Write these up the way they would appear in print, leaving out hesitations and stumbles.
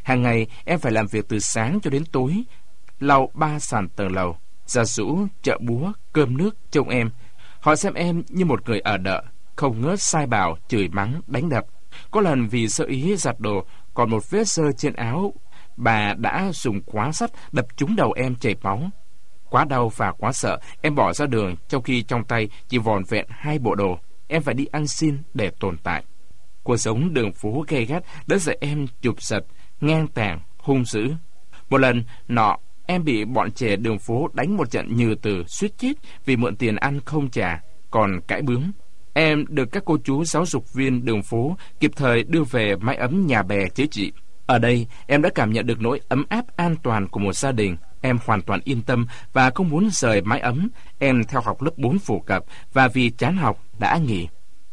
Hàng ngày em phải làm việc từ sáng cho đến tối, lau 3 sàn tầng lầu, giặt giũ, chợ búa, cơm nước trông em. Họ xem em như một người ở đợ, không ngớt sai bảo, chửi mắng, đánh đập. Có lần vì sơ ý giặt đồ, còn một vết xơ trên áo, bà đã dùng quá sắt đập trúng đầu em chảy máu. Quá đau và quá sợ, em bỏ ra đường, trong khi trong tay chỉ vỏn vẹn 2 bộ đồ. Em phải đi ăn xin để tồn tại. Cuộc sống đường phố gay gắt đã dạy em chụp giật, ngang tàn, hung dữ. Một lần nọ, em bị bọn trẻ đường phố đánh một trận nhừ từ, suýt chết vì mượn tiền ăn không trả, còn cãi bướng. Em được các cô chú giáo dục viên đường phố kịp thời đưa về mái ấm nhà bè chữa trị. Ở đây, em đã cảm nhận được nỗi ấm áp an toàn của một gia đình. Em hoàn toàn yên tâm và không muốn rời mái ấm. Em theo học lớp 4 phổ cập và vì chán học đã nghỉ.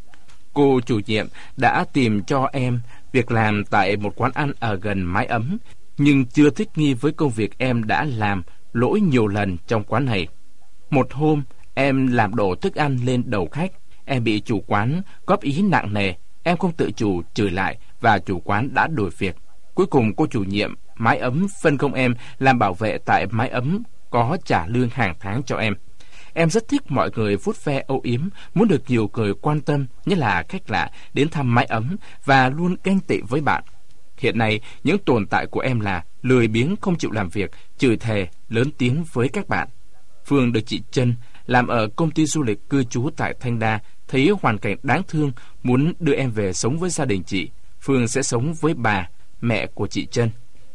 Cô chủ nhiệm đã tìm cho em việc làm tại một quán ăn ở gần mái ấm, nhưng chưa thích nghi với công việc em đã làm lỗi nhiều lần trong quán này. Một hôm, em làm đổ thức ăn lên đầu khách. Em bị chủ quán góp ý nặng nề. Em không tự chủ chửi lại và chủ quán đã đổi việc. Cuối cùng cô chủ nhiệm mái ấm phân công em làm bảo vệ tại mái ấm, có trả lương hàng tháng cho em. Em rất thích mọi người vuốt ve âu yếm, muốn được nhiều người quan tâm, như là khách lạ đến thăm mái ấm và luôn ganh tị với bạn. Hiện nay, những tồn tại của em là lười biếng, không chịu làm việc, chửi thề, lớn tiếng với các bạn. Phương được chị Trân làm ở công ty du lịch cư trú tại Thanh Đa thấy hoàn cảnh đáng thương, muốn đưa em về sống với gia đình chị. Phương sẽ sống với bà, mẹ của chị Trân.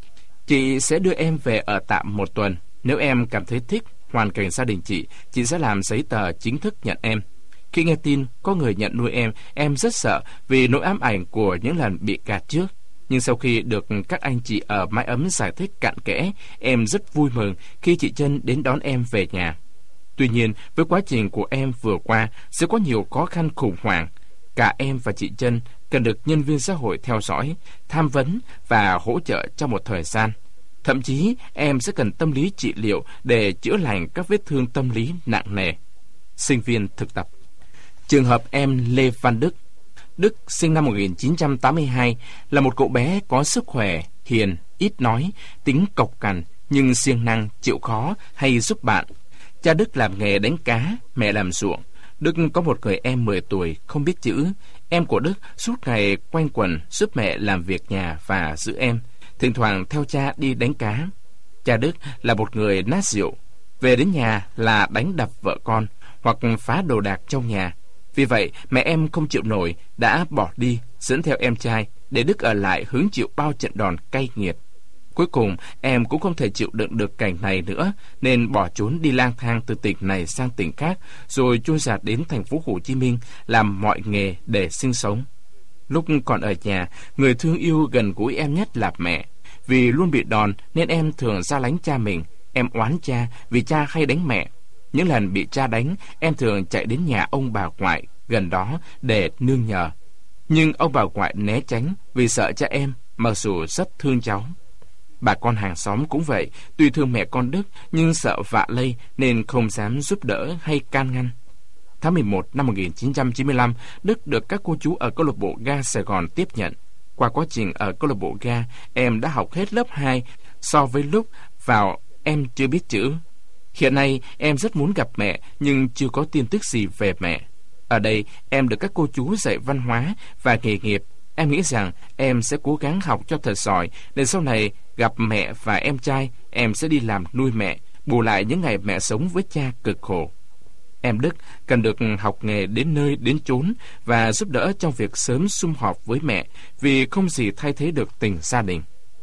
Chị sẽ đưa em về ở tạm 1 tuần. Nếu em cảm thấy thích hoàn cảnh gia đình chị sẽ làm giấy tờ chính thức nhận em. Khi nghe tin có người nhận nuôi em rất sợ vì nỗi ám ảnh của những lần bị gạt trước. Nhưng sau khi được các anh chị ở mái ấm giải thích cặn kẽ, em rất vui mừng khi chị Trân đến đón em về nhà. Tuy nhiên, với quá trình của em vừa qua sẽ có nhiều khó khăn khủng hoảng. Cả em và chị Trân cần được nhân viên xã hội theo dõi, tham vấn và hỗ trợ trong một thời gian. Thậm chí, em sẽ cần tâm lý trị liệu để chữa lành các vết thương tâm lý nặng nề. Sinh viên thực tập. Trường hợp em Lê Văn Đức. Đức sinh năm 1982, là một cậu bé có sức khỏe, hiền, ít nói, tính cộc cằn, nhưng siêng năng, chịu khó, hay giúp bạn. Cha Đức làm nghề đánh cá, mẹ làm ruộng. Đức có một người em 10 tuổi, không biết chữ. Em của Đức suốt ngày quanh quẩn giúp mẹ làm việc nhà và giữ em, thỉnh thoảng theo cha đi đánh cá. Cha Đức là một người nát rượu, về đến nhà là đánh đập vợ con hoặc phá đồ đạc trong nhà. Vì vậy mẹ em không chịu nổi, đã bỏ đi dẫn theo em trai, để Đức ở lại hứng chịu bao trận đòn cay nghiệt. Cuối cùng em cũng không thể chịu đựng được cảnh này nữa, nên bỏ trốn đi lang thang từ tỉnh này sang tỉnh khác, rồi trôi dạt đến thành phố Hồ Chí Minh làm mọi nghề để sinh sống. Lúc còn ở nhà, người thương yêu gần gũi em nhất là mẹ. Vì luôn bị đòn nên em thường xa lánh cha mình. Em oán cha vì cha hay đánh mẹ. Những lần bị cha đánh, em thường chạy đến nhà ông bà ngoại gần đó để nương nhờ. Nhưng ông bà ngoại né tránh vì sợ cha em, mặc dù rất thương cháu. Bà con hàng xóm cũng vậy, tuy thương mẹ con Đức nhưng sợ vạ lây nên không dám giúp đỡ hay can ngăn. Tháng 11 năm 1995, Đức được các cô chú ở câu lạc bộ ga Sài Gòn tiếp nhận. Qua quá trình ở câu lạc bộ ga, em đã học hết lớp 2, so với lúc vào em chưa biết chữ. Hiện nay em rất muốn gặp mẹ nhưng chưa có tin tức gì về mẹ. Ở đây em được các cô chú dạy văn hóa và nghề nghiệp. Em nghĩ rằng em sẽ cố gắng học cho thật giỏi, để sau này gặp mẹ và em trai, em sẽ đi làm nuôi mẹ, bù lại những ngày mẹ sống với cha cực khổ. Em Đức cần được học nghề đến nơi đến chốn và giúp đỡ trong việc sớm sum họp với mẹ, vì không gì thay thế được tình gia đình.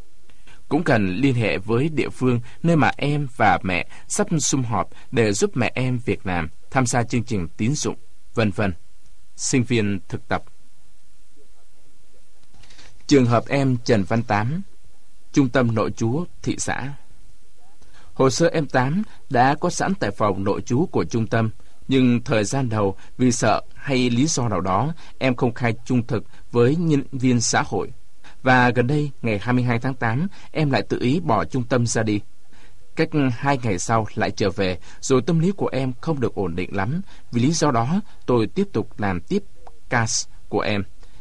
Cũng cần liên hệ với địa phương nơi mà em và mẹ sắp sum họp để giúp mẹ em việc làm, tham gia chương trình tín dụng, vân vân. Sinh viên thực tập. Trường hợp em Trần Văn Tám, Trung tâm nội trú thị xã. Hồ sơ em Tám đã có sẵn tại phòng nội trú của trung tâm, nhưng thời gian đầu vì sợ hay lý do nào đó, em không khai trung thực với nhân viên xã hội. Và gần đây, ngày 22 tháng 8, em lại tự ý bỏ trung tâm ra đi. Cách 2 ngày sau lại trở về, rồi tâm lý của em không được ổn định lắm. Vì lý do đó, tôi tiếp tục làm tiếp case của em.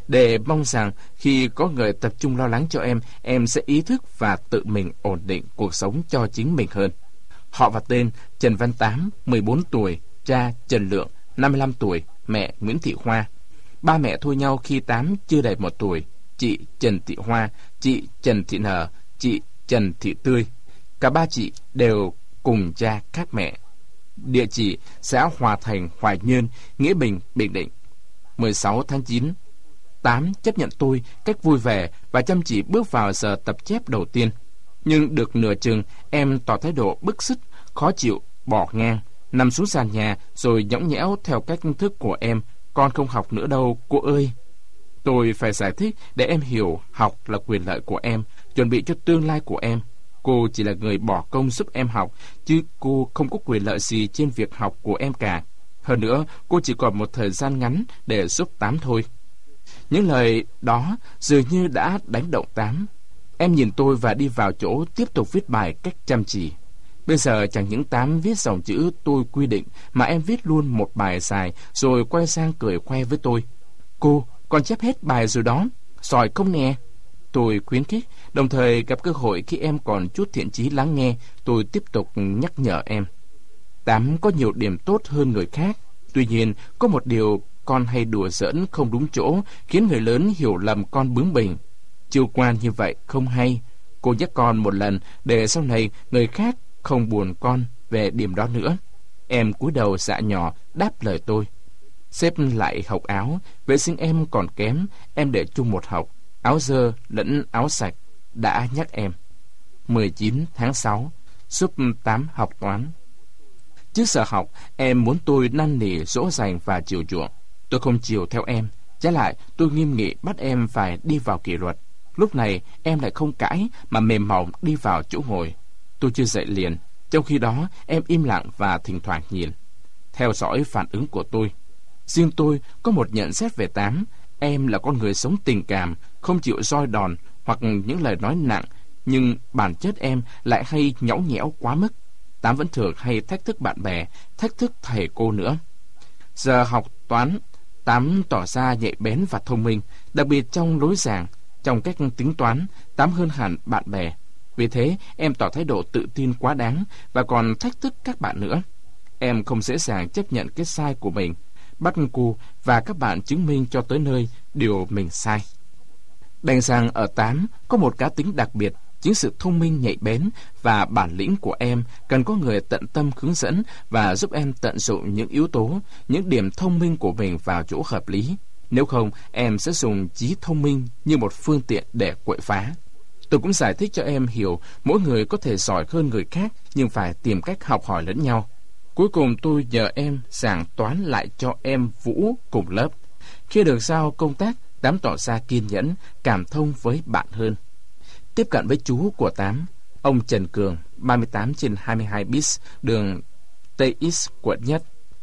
để mong rằng khi có người tập trung lo lắng cho em sẽ ý thức và tự mình ổn định cuộc sống cho chính mình hơn. Họ và tên: Trần Văn Tám, 14 tuổi, cha Trần Lượng, 55 tuổi, mẹ Nguyễn Thị Hoa. Ba mẹ thua nhau khi Tám chưa đầy 1 tuổi. Chị Trần Thị Hoa, chị Trần Thị Nờ, chị Trần Thị Tươi. Cả ba chị đều cùng cha khác mẹ. Địa chỉ: xã Hòa Thành, Hoài Nhơn, Nghĩa Bình, Bình Định. 16 tháng 9, Tám chấp nhận tôi cách vui vẻ và chăm chỉ bước vào giờ tập chép đầu tiên. Nhưng được nửa chừng, em tỏ thái độ bức xích, khó chịu, bỏ ngang, nằm xuống sàn nhà rồi nhõng nhẽo theo cách thức của em: "Con không học nữa đâu, cô ơi." Tôi phải giải thích để em hiểu học là quyền lợi của em, chuẩn bị cho tương lai của em. Cô chỉ là người bỏ công giúp em học, chứ cô không có quyền lợi gì trên việc học của em cả. Hơn nữa, cô chỉ còn một thời gian ngắn để giúp Tám thôi. Những lời đó dường như đã đánh động Tám. Em nhìn tôi và đi vào chỗ tiếp tục viết bài cách chăm chỉ. Bây giờ chẳng những Tám viết dòng chữ tôi quy định, mà em viết luôn một bài dài rồi quay sang cười khoe với tôi: "Cô, con chép hết bài rồi đó, giỏi không nè?" Tôi khuyến khích, đồng thời gặp cơ hội khi em còn chút thiện chí lắng nghe, tôi tiếp tục nhắc nhở em. Tám có nhiều điểm tốt hơn người khác. Tuy nhiên, có một điều con hay đùa giỡn không đúng chỗ, khiến người lớn hiểu lầm con bướng bỉnh. Chiêu quan như vậy không hay. Cô nhắc con một lần để sau này người khác không buồn con về điểm đó nữa. Em cúi đầu dạ nhỏ đáp lời tôi. Xếp lại hộc áo, vệ sinh em còn kém, em để chung một hộc, áo dơ lẫn áo sạch, đã nhắc em. 19 tháng 6, giúp Tám học toán. Trước giờ học, em muốn tôi năn nỉ, dỗ dành và chiều chuộng. Tôi không chiều theo em. Trái lại, tôi nghiêm nghị bắt em phải đi vào kỷ luật. Lúc này, em lại không cãi mà mềm mỏng đi vào chỗ ngồi. Tôi chưa dậy liền. Trong khi đó, em im lặng và thỉnh thoảng nhìn, theo dõi phản ứng của tôi. Riêng tôi có một nhận xét về Tám. Em là con người sống tình cảm, không chịu roi đòn hoặc những lời nói nặng, nhưng bản chất em lại hay nhõng nhẽo quá mức. Tám vẫn thường hay thách thức bạn bè, thách thức thầy cô nữa. Giờ học toán, Tám tỏ ra nhạy bén và thông minh, đặc biệt trong lối giảng, trong cách tính toán. Tám hơn hẳn bạn bè. Vì thế, em tỏ thái độ tự tin quá đáng và còn thách thức các bạn nữa. Em không dễ dàng chấp nhận cái sai của mình, bắt cô và các bạn chứng minh cho tới nơi điều mình sai. Đành rằng ở Tám có một cá tính đặc biệt. Chính sự thông minh nhạy bén và bản lĩnh của em cần có người tận tâm hướng dẫn và giúp em tận dụng những yếu tố, những điểm thông minh của mình vào chỗ hợp lý. Nếu không, em sẽ dùng trí thông minh như một phương tiện để quậy phá. Tôi cũng giải thích cho em hiểu mỗi người có thể giỏi hơn người khác, nhưng phải tìm cách học hỏi lẫn nhau. Cuối cùng tôi nhờ em giảng toán lại cho em Vũ cùng lớp. Khi được giao công tác, Tám tỏ ra kiên nhẫn, cảm thông với bạn hơn. Tiếp cận với chú của Tám, ông Trần Cường, 38/22 bis, đường TX, quận Nhất.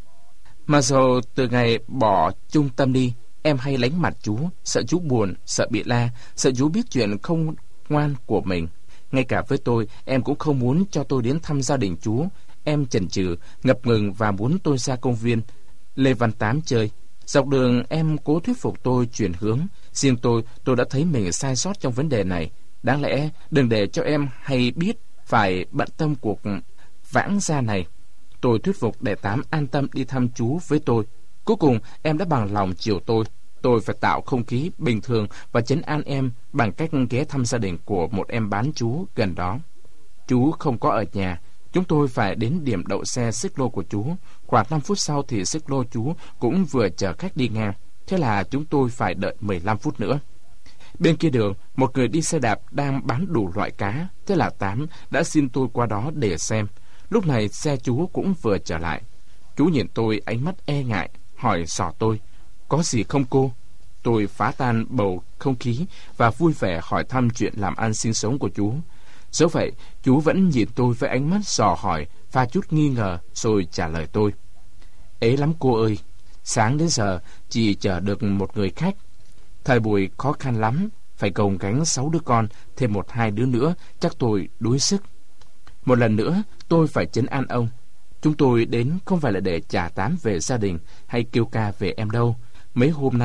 Mà dù từ ngày bỏ trung tâm đi, em hay lánh mặt chú, sợ chú buồn, sợ bị la, sợ chú biết chuyện không ngoan của mình. Ngay cả với tôi, em cũng không muốn cho tôi đến thăm gia đình chú. Em chần chừ, ngập ngừng và muốn tôi ra công viên Lê Văn Tám chơi. Dọc đường em cố thuyết phục tôi chuyển hướng. Riêng tôi đã thấy mình sai sót trong vấn đề này. Đáng lẽ đừng để cho em hay biết phải bận tâm cuộc vãng gia này. Tôi thuyết phục để Tám an tâm đi thăm chú với tôi. Cuối cùng em đã bằng lòng chiều tôi. Tôi phải tạo không khí bình thường và trấn an em bằng cách ghé thăm gia đình của một em bán chú gần đó. Chú không có ở nhà. Chúng tôi phải đến điểm đậu xe xích lô của chú. Khoảng 5 phút sau thì xích lô chú cũng vừa chở khách đi ngang. Thế là chúng tôi phải đợi 15 phút nữa. Bên kia đường, một người đi xe đạp đang bán đủ loại cá. Thế là Tám đã xin tôi qua đó để xem. Lúc này xe chú cũng vừa trở lại. Chú nhìn tôi ánh mắt e ngại, hỏi xỏ tôi: "Có gì không cô?" Tôi phá tan bầu không khí và vui vẻ hỏi thăm chuyện làm ăn sinh sống của chú. Dẫu vậy, chú vẫn nhìn tôi với ánh mắt dò hỏi, pha chút nghi ngờ, rồi trả lời tôi: "Ế lắm cô ơi, sáng đến giờ chỉ chờ được một người khách. Thời buổi khó khăn lắm, phải gồng gánh 6 đứa con, thêm 1-2 đứa nữa, chắc tôi đuối sức." Một lần nữa, tôi phải trấn an ông. Chúng tôi đến không phải là để trả Tám về gia đình hay kêu ca về em đâu. Mấy hôm nay,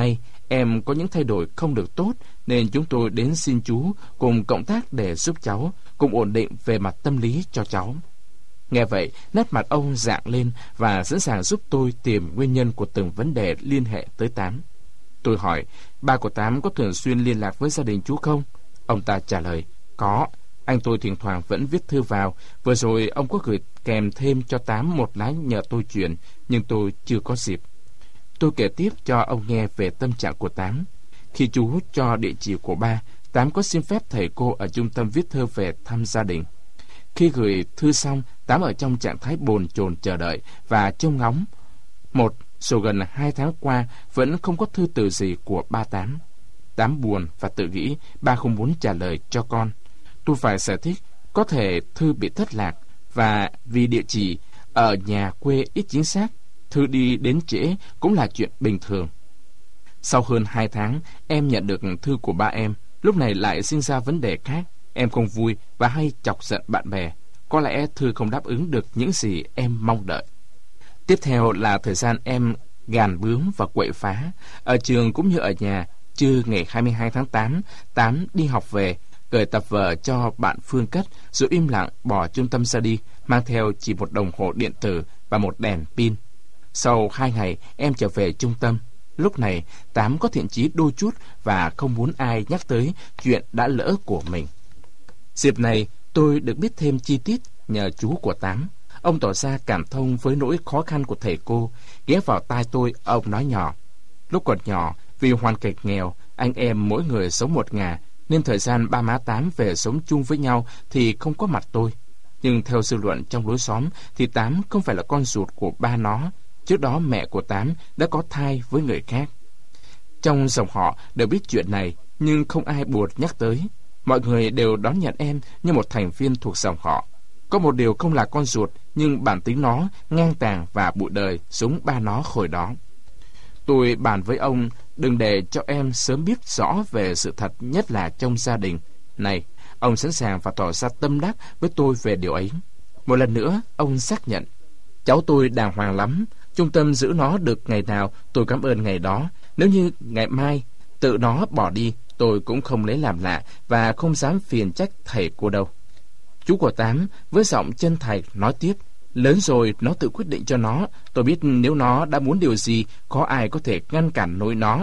em có những thay đổi không được tốt, nên chúng tôi đến xin chú cùng cộng tác để giúp cháu, cùng ổn định về mặt tâm lý cho cháu. Nghe vậy, nét mặt ông rạng lên và sẵn sàng giúp tôi tìm nguyên nhân của từng vấn đề liên hệ tới Tám. Tôi hỏi, ba của Tám có thường xuyên liên lạc với gia đình chú không? Ông ta trả lời, có. Anh tôi thỉnh thoảng vẫn viết thư vào. Vừa rồi ông có gửi kèm thêm cho Tám một lá nhờ tôi chuyển, nhưng tôi chưa có dịp. Tôi kể tiếp cho ông nghe về tâm trạng của Tám. Khi chú cho địa chỉ của ba, Tám có xin phép thầy cô ở trung tâm viết thơ về thăm gia đình. Khi gửi thư xong, Tám ở trong trạng thái bồn chồn chờ đợi và trông ngóng. Dù gần 2 tháng qua vẫn không có thư từ gì của ba Tám. Tám buồn và tự nghĩ ba không muốn trả lời cho con. Tôi phải giải thích có thể thư bị thất lạc, và vì địa chỉ ở nhà quê ít chính xác, thư đi đến trễ cũng là chuyện bình thường. Sau hơn 2 tháng, em nhận được thư của ba em. Lúc này lại sinh ra vấn đề khác. Em không vui và hay chọc giận bạn bè. Có lẽ thư không đáp ứng được những gì em mong đợi. Tiếp theo là thời gian em gàn bướng và quậy phá. Ở trường cũng như ở nhà, trưa ngày 22 tháng 8, Tám đi học về, gửi tập vở cho bạn Phương cất, rồi im lặng bỏ trung tâm ra đi, mang theo chỉ một đồng hồ điện tử và một đèn pin. Sau 2 ngày, em trở về trung tâm. Lúc này, Tám có thiện chí đôi chút và không muốn ai nhắc tới chuyện đã lỡ của mình. Dịp này, tôi được biết thêm chi tiết nhờ chú của Tám. Ông tỏ ra cảm thông với nỗi khó khăn của thầy cô. Ghé vào tai tôi, ông nói nhỏ. Lúc còn nhỏ, vì hoàn cảnh nghèo, anh em mỗi người sống một ngả, nên thời gian ba má Tám về sống chung với nhau thì không có mặt tôi. Nhưng theo dư luận trong lối xóm thì Tám không phải là con ruột của ba nó. Trước đó mẹ của Tám đã có thai với người khác. Trong dòng họ đều biết chuyện này, nhưng không ai buồn nhắc tới. Mọi người đều đón nhận em như một thành viên thuộc dòng họ. Có một điều không là con ruột, nhưng bản tính nó ngang tàng và bụi đời giống ba nó hồi đó. Tôi bàn với ông đừng để cho em sớm biết rõ về sự thật, nhất là trong gia đình này. Ông sẵn sàng và tỏ ra tâm đắc với tôi về điều ấy. Một lần nữa, ông xác nhận, cháu tôi đàng hoàng lắm. Trung tâm giữ nó được ngày nào, tôi cảm ơn ngày đó. Nếu như ngày mai tự nó bỏ đi, tôi cũng không lấy làm lạ và không dám phiền trách thầy cô đâu. Chú của Tám với giọng chân thành nói tiếp, lớn rồi nó tự quyết định cho nó. Tôi biết nếu nó đã muốn điều gì, có ai có thể ngăn cản nổi nó.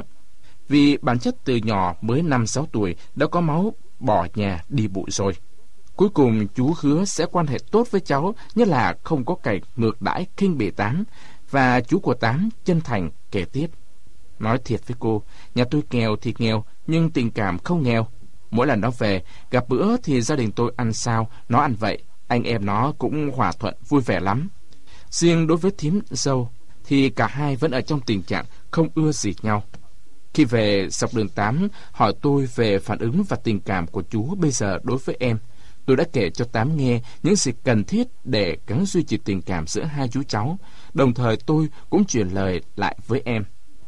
Vì bản chất từ nhỏ mới 5-6 tuổi đã có máu bỏ nhà đi bụi rồi. Cuối cùng chú hứa sẽ quan hệ tốt với cháu, nhất là không có cảnh ngược đãi khinh bỉ Tám. Và chú của Tám chân thành kể tiếp, nói thiệt với cô, nhà tôi nghèo thì nghèo, nhưng tình cảm không nghèo. Mỗi lần nó về, gặp bữa thì gia đình tôi ăn sao, nó ăn vậy. Anh em nó cũng hòa thuận, vui vẻ lắm. Riêng đối với thím dâu, thì cả hai vẫn ở trong tình trạng không ưa gì nhau. Khi về dọc đường Tám hỏi tôi về phản ứng và tình cảm của chú bây giờ đối với em, tôi đã kể cho Tám nghe những gì cần thiết để gắng duy trì tình cảm giữa hai chú cháu. Đồng thời tôi cũng truyền lời lại với em.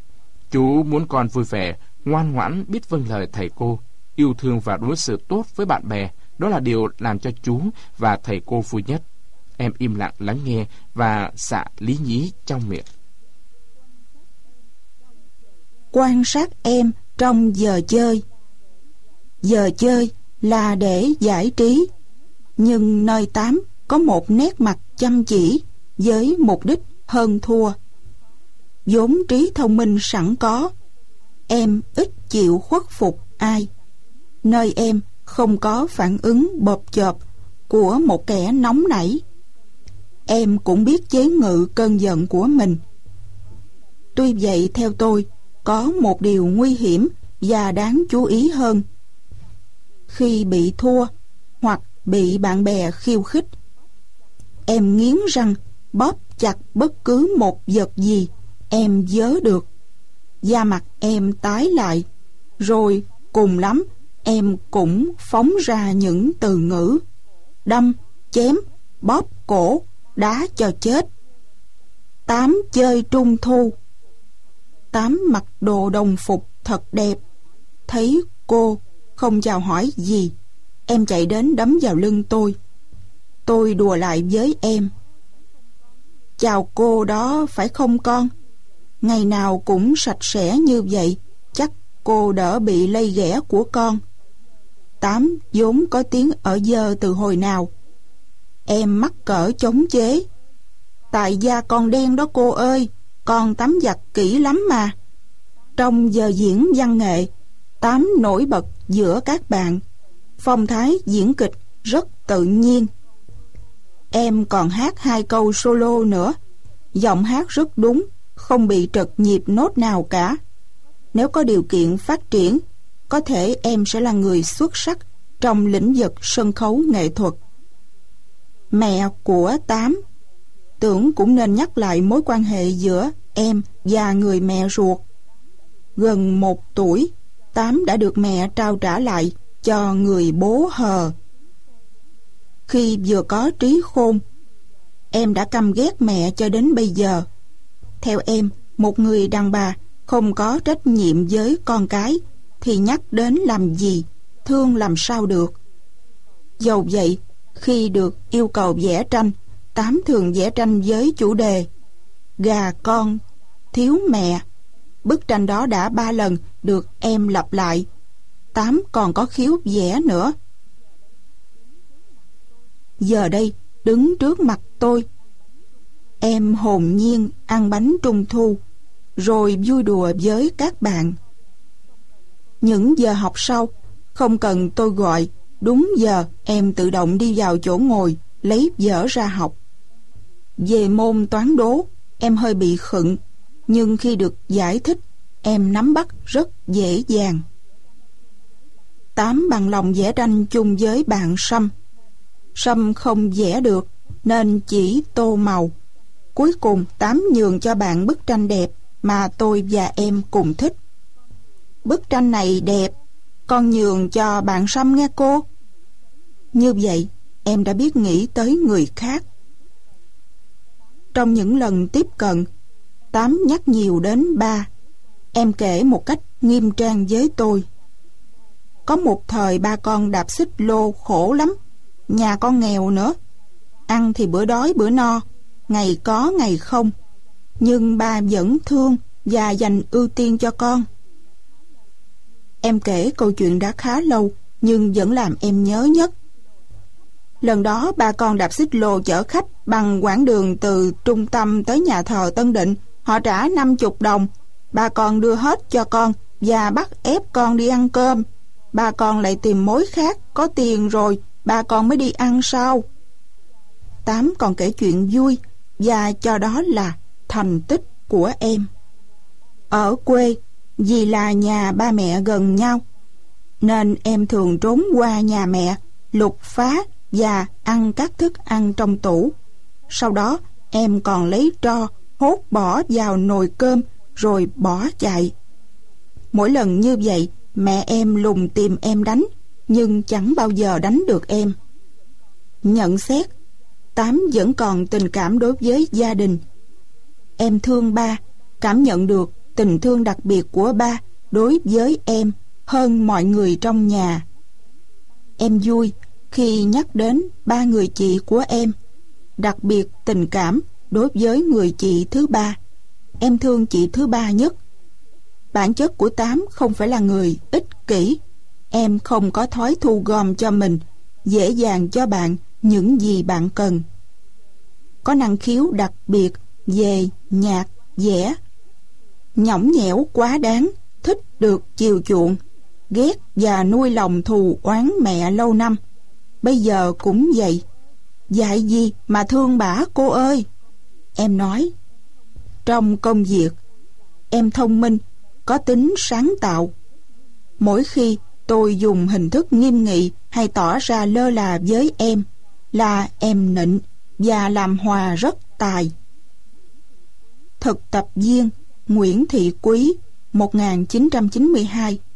Chú muốn con vui vẻ, ngoan ngoãn, biết vâng lời thầy cô, yêu thương và đối xử tốt với bạn bè. Đó là điều làm cho chú và thầy cô vui nhất. Em im lặng lắng nghe và xạ lý nhí trong miệng. Quan sát em trong giờ chơi. Giờ chơi là để giải trí, nhưng nơi Tám có một nét mặt chăm chỉ với mục đích hơn thua. Vốn trí thông minh sẵn có, em ít chịu khuất phục ai. Nơi em không có phản ứng bộp chộp của một kẻ nóng nảy. Em cũng biết chế ngự cơn giận của mình. Tuy vậy, theo tôi, có một điều nguy hiểm và đáng chú ý hơn. Khi bị thua hoặc bị bạn bè khiêu khích, em nghiến răng bóp chặt bất cứ một vật gì em vớ được. Da mặt em tái lại, rồi cùng lắm em cũng phóng ra những từ ngữ đâm, chém, bóp cổ, đá cho chết. Tám chơi trung thu. Tám mặc đồ đồng phục thật đẹp. Thấy cô không chào hỏi gì, em chạy đến đấm vào lưng tôi. Tôi đùa lại với em, chào cô đó phải không con? Ngày nào cũng sạch sẽ như vậy, chắc cô đỡ bị lây ghẻ của con. Tám vốn có tiếng ở dơ từ hồi nào. Em mắc cỡ chống chế. Tại da con đen đó cô ơi, con tắm giặt kỹ lắm mà. Trong giờ diễn văn nghệ, Tám nổi bật giữa các bạn. Phong thái diễn kịch rất tự nhiên. Em còn hát 2 câu solo nữa. Giọng hát rất đúng, không bị trật nhịp nốt nào cả. Nếu có điều kiện phát triển, có thể em sẽ là người xuất sắc trong lĩnh vực sân khấu nghệ thuật. Mẹ của Tám, tưởng cũng nên nhắc lại mối quan hệ giữa em và người mẹ ruột. Gần 1 tuổi, Tám đã được mẹ trao trả lại cho người bố hờ. Khi vừa có trí khôn, em đã căm ghét mẹ cho đến bây giờ. Theo em, một người đàn bà không có trách nhiệm với con cái thì nhắc đến làm gì, thương làm sao được. Dầu vậy, khi được yêu cầu vẽ tranh, Tám thường vẽ tranh với chủ đề gà con thiếu mẹ. Bức tranh đó đã 3 lần được em lặp lại. Tám còn có khiếu vẽ nữa. Giờ đây, đứng trước mặt tôi, em hồn nhiên ăn bánh trung thu, rồi vui đùa với các bạn. Những giờ học sau, không cần tôi gọi, đúng giờ em tự động đi vào chỗ ngồi, lấy vở ra học. Về môn toán đố, em hơi bị khựng, nhưng khi được giải thích, em nắm bắt rất dễ dàng. Tám bằng lòng vẽ tranh chung với bạn Sâm. Sâm không vẽ được, nên chỉ tô màu. Cuối cùng Tám nhường cho bạn bức tranh đẹp mà tôi và em cùng thích. Bức tranh này đẹp, con nhường cho bạn Sâm nghe cô. Như vậy, em đã biết nghĩ tới người khác. Trong những lần tiếp cận, Tám nhắc nhiều đến ba. Em kể một cách nghiêm trang với tôi. Có một thời ba con đạp xích lô khổ lắm. Nhà con nghèo nữa. Ăn thì bữa đói bữa no, ngày có ngày không. Nhưng ba vẫn thương và dành ưu tiên cho con. Em kể câu chuyện đã khá lâu, nhưng vẫn làm em nhớ nhất. Lần đó ba con đạp xích lô chở khách bằng quãng đường từ trung tâm tới nhà thờ Tân Định. Họ trả 50 đồng. Ba con đưa hết cho con và bắt ép con đi ăn cơm. Ba con lại tìm mối khác, có tiền rồi ba con mới đi ăn sau. Tám còn kể chuyện vui, và cho đó là thành tích của em. Ở quê, vì là nhà ba mẹ gần nhau, nên em thường trốn qua nhà mẹ, lục phá và ăn các thức ăn trong tủ. Sau đó em còn lấy tro hốt bỏ vào nồi cơm rồi bỏ chạy. Mỗi lần như vậy, mẹ em lùng tìm em đánh, nhưng chẳng bao giờ đánh được em. Nhận xét, Tám vẫn còn tình cảm đối với gia đình. Em thương ba, cảm nhận được tình thương đặc biệt của ba đối với em hơn mọi người trong nhà. Em vui khi nhắc đến 3 người chị của em, đặc biệt tình cảm đối với người chị thứ ba. Em thương chị thứ ba nhất. Bản chất của Tám không phải là người ích kỷ. Em không có thói thu gom cho mình, dễ dàng cho bạn những gì bạn cần. Có năng khiếu đặc biệt về nhạc, vẽ. Nhõng nhẽo quá đáng, thích được chiều chuộng, ghét và nuôi lòng thù oán mẹ lâu năm. Bây giờ cũng vậy. Dạy gì mà thương bả cô ơi. Em nói. Trong công việc, em thông minh, có tính sáng tạo. Mỗi khi tôi dùng hình thức nghiêm nghị hay tỏ ra lơ là với em, là em nịnh và làm hòa rất tài. Thực tập viên Nguyễn Thị Quý, 1992.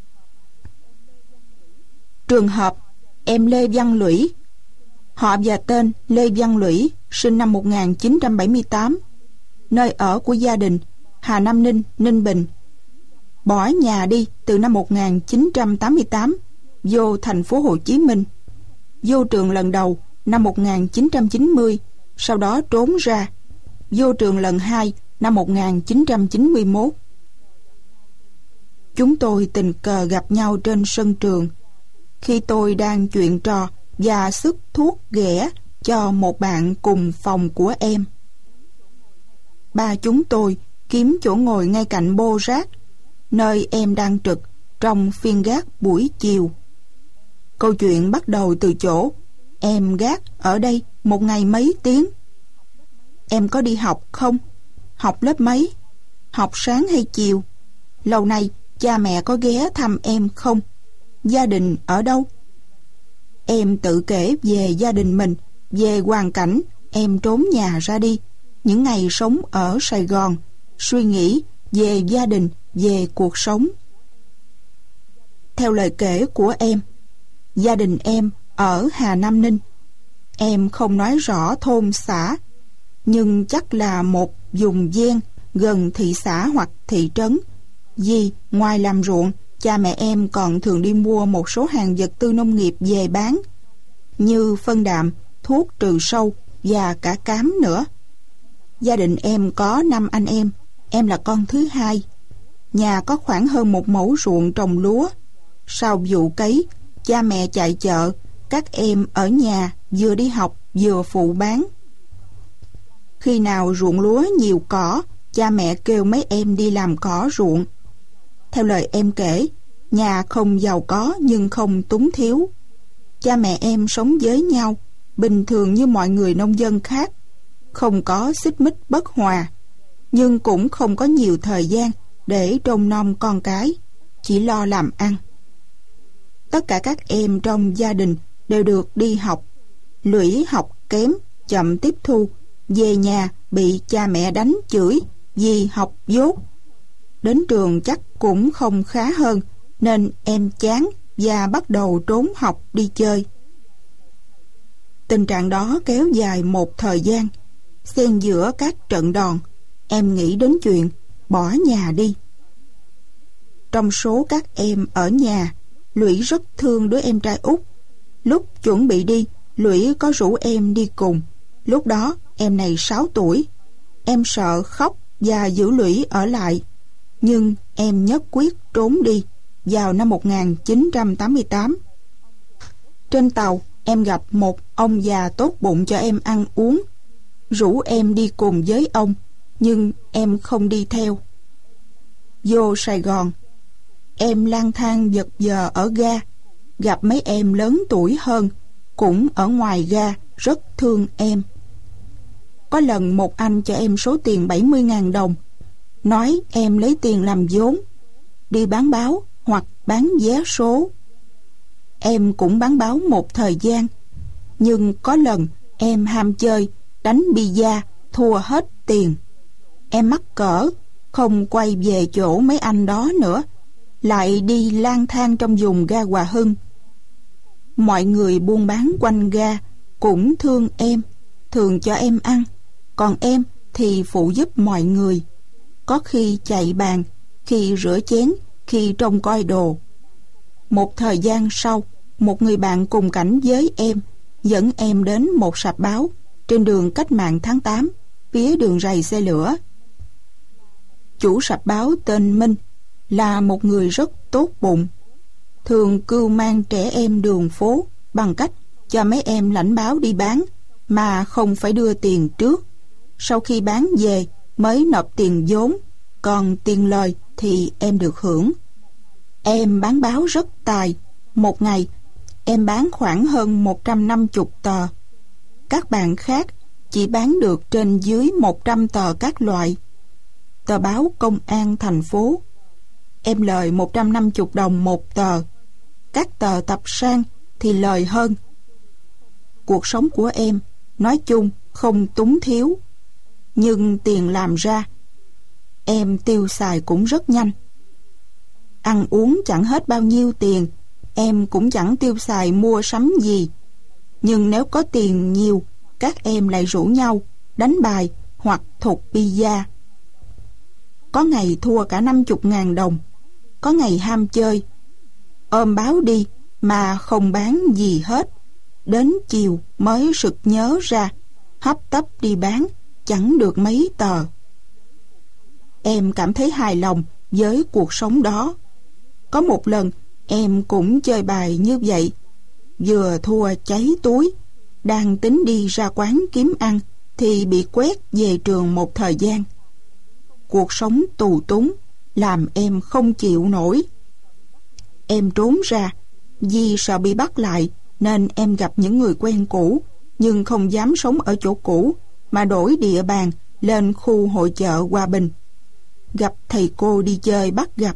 Trường hợp em Lê Văn Lũy. Họ và tên Lê Văn Lũy, sinh năm 1978. Nơi ở của gia đình Hà Nam Ninh, Ninh Bình. Bỏ nhà đi từ năm 1988, vô thành phố Hồ Chí Minh. Vô trường lần đầu năm 1990, sau đó trốn ra. Vô trường lần 2 năm 1991. Chúng tôi tình cờ gặp nhau trên sân trường, khi tôi đang chuyện trò và sức thuốc ghẻ cho một bạn cùng phòng của em. Ba chúng tôi kiếm chỗ ngồi ngay cạnh bô rác, nơi em đang trực trong phiên gác buổi chiều. Câu chuyện bắt đầu từ chỗ em gác ở đây một ngày mấy tiếng. Em có đi học không? Học lớp mấy? Học sáng hay chiều? Lâu nay cha mẹ có ghé thăm em không? Gia đình ở đâu? Em tự kể về gia đình mình, về hoàn cảnh em trốn nhà ra đi, những ngày sống ở Sài Gòn, suy nghĩ về gia đình, về cuộc sống. Theo lời kể của em, gia đình em ở Hà Nam Ninh. Em không nói rõ thôn xã, nhưng chắc là một vùng ven gần thị xã hoặc thị trấn. Vì ngoài làm ruộng, cha mẹ em còn thường đi mua một số hàng vật tư nông nghiệp về bán, như phân đạm, thuốc trừ sâu và cả cám nữa. Gia đình em có 5 anh em là con thứ hai. Nhà có khoảng hơn 1 mẫu ruộng trồng lúa. Sau vụ cấy, cha mẹ chạy chợ, các em ở nhà vừa đi học vừa phụ bán. Khi nào ruộng lúa nhiều cỏ, cha mẹ kêu mấy em đi làm cỏ ruộng. Theo lời em kể, nhà không giàu có nhưng không túng thiếu. Cha mẹ em sống với nhau bình thường như mọi người nông dân khác, không có xích mích bất hòa, nhưng cũng không có nhiều thời gian để trông nom con cái, chỉ lo làm ăn. Tất cả các em trong gia đình đều được đi học. Lũy học kém, chậm tiếp thu, về nhà bị cha mẹ đánh chửi vì học dốt. Đến trường chắc cũng không khá hơn, nên em chán và bắt đầu trốn học đi chơi. Tình trạng đó kéo dài một thời gian. Xen giữa các trận đòn, em nghĩ đến chuyện bỏ nhà đi. Trong số các em ở nhà, Lũy rất thương đứa em trai út. Lúc chuẩn bị đi, Lũy có rủ em đi cùng. Lúc đó em này 6 tuổi. Em sợ khóc và giữ Lũy ở lại, nhưng em nhất quyết trốn đi vào năm 1988. Trên tàu, em gặp một ông già tốt bụng cho em ăn uống, rủ em đi cùng với ông, nhưng em không đi theo. Vô Sài Gòn, em lang thang vật vờ ở ga, gặp mấy em lớn tuổi hơn, cũng ở ngoài ga, rất thương em. Có lần một anh cho em số tiền 70.000 đồng, nói em lấy tiền làm vốn, đi bán báo hoặc bán vé số. Em cũng bán báo một thời gian, nhưng có lần em ham chơi, đánh bi-a, thua hết tiền. Em mắc cỡ, không quay về chỗ mấy anh đó nữa, lại đi lang thang trong vùng ga Hòa Hưng. Mọi người buôn bán quanh ga cũng thương em, thường cho em ăn, còn em thì phụ giúp mọi người, có khi chạy bàn, khi rửa chén, khi trông coi đồ. Một thời gian sau, một người bạn cùng cảnh với em dẫn em đến một sạp báo trên đường Cách mạng tháng 8, phía đường rầy xe lửa. Chủ sạp báo tên Minh là một người rất tốt bụng, thường cưu mang trẻ em đường phố bằng cách cho mấy em lãnh báo đi bán mà không phải đưa tiền trước. Sau khi bán về mới nộp tiền vốn, còn tiền lời thì em được hưởng. Em bán báo rất tài. Một ngày em bán khoảng hơn 150 tờ. Các bạn khác chỉ bán được trên dưới 100 tờ các loại. Tờ báo Công an thành phố, em lời 150 đồng một tờ. Các tờ tập sang thì lời hơn. Cuộc sống của em nói chung không túng thiếu, nhưng tiền làm ra em tiêu xài cũng rất nhanh. Ăn uống chẳng hết bao nhiêu tiền, em cũng chẳng tiêu xài mua sắm gì. Nhưng nếu có tiền nhiều, các em lại rủ nhau đánh bài hoặc thục bi-a. Có ngày thua cả 50.000 đồng, có ngày ham chơi, ôm báo đi mà không bán gì hết. Đến chiều mới sực nhớ ra, hấp tấp đi bán, chẳng được mấy tờ. Em cảm thấy hài lòng với cuộc sống đó. Có một lần em cũng chơi bài như vậy, vừa thua cháy túi, đang tính đi ra quán kiếm ăn thì bị quét về trường một thời gian. Cuộc sống tù túng làm em không chịu nổi. Em trốn ra vì sợ bị bắt lại, nên em gặp những người quen cũ, nhưng không dám sống ở chỗ cũ mà đổi địa bàn lên khu hội chợ Hòa Bình. Gặp thầy cô đi chơi bắt gặp.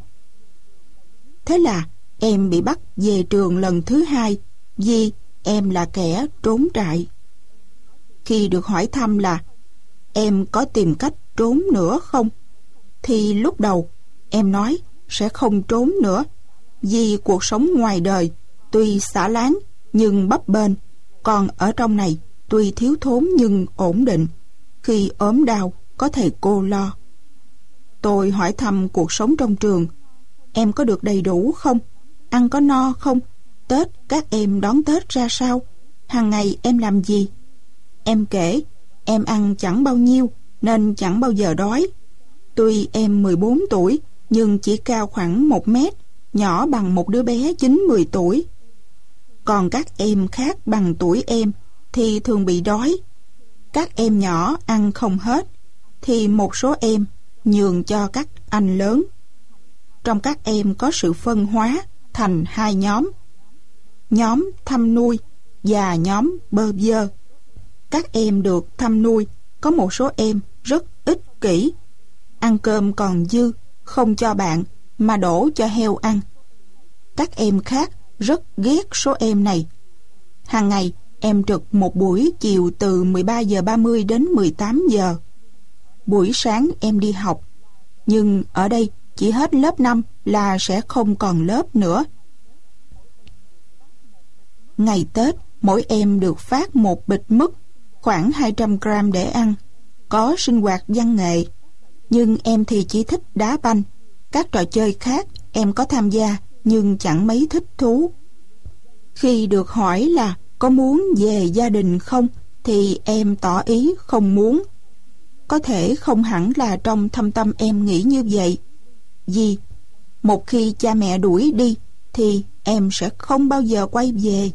Thế là em bị bắt về trường lần thứ hai vì em là kẻ trốn trại. Khi được hỏi thăm là em có tìm cách trốn nữa không, thì lúc đầu em nói sẽ không trốn nữa, vì cuộc sống ngoài đời tuy xả láng nhưng bấp bênh, còn ở trong này tuy thiếu thốn nhưng ổn định. Khi ốm đau có thầy cô lo. Tôi hỏi thăm cuộc sống trong trường. Em có được đầy đủ không? Ăn có no không? Tết các em đón Tết ra sao? Hàng ngày em làm gì? Em kể em ăn chẳng bao nhiêu nên chẳng bao giờ đói. Tuy em 14 tuổi nhưng chỉ cao khoảng 1 mét, nhỏ bằng một đứa bé 9-10 tuổi. Còn các em khác bằng tuổi em thì thường bị đói. Các em nhỏ ăn không hết thì một số em nhường cho các anh lớn. Trong các em có sự phân hóa thành 2 nhóm: nhóm thăm nuôi và nhóm bơ vơ. Các em được thăm nuôi có một số em rất ích kỷ, ăn cơm còn dư không cho bạn mà đổ cho heo ăn. Các em khác rất ghét số em này. Hàng ngày em trực một buổi chiều từ 13:30 đến 18 giờ. Buổi sáng em đi học, nhưng ở đây chỉ hết lớp 5 là sẽ không còn lớp nữa. Ngày Tết, mỗi em được phát một bịch mứt, khoảng 200 gram để ăn. Có sinh hoạt văn nghệ, nhưng em thì chỉ thích đá banh. Các trò chơi khác em có tham gia nhưng chẳng mấy thích thú. Khi được hỏi là có muốn về gia đình không thì em tỏ ý không muốn. Có thể không hẳn là trong thâm tâm em nghĩ như vậy, vì một khi cha mẹ đuổi đi thì em sẽ không bao giờ quay về.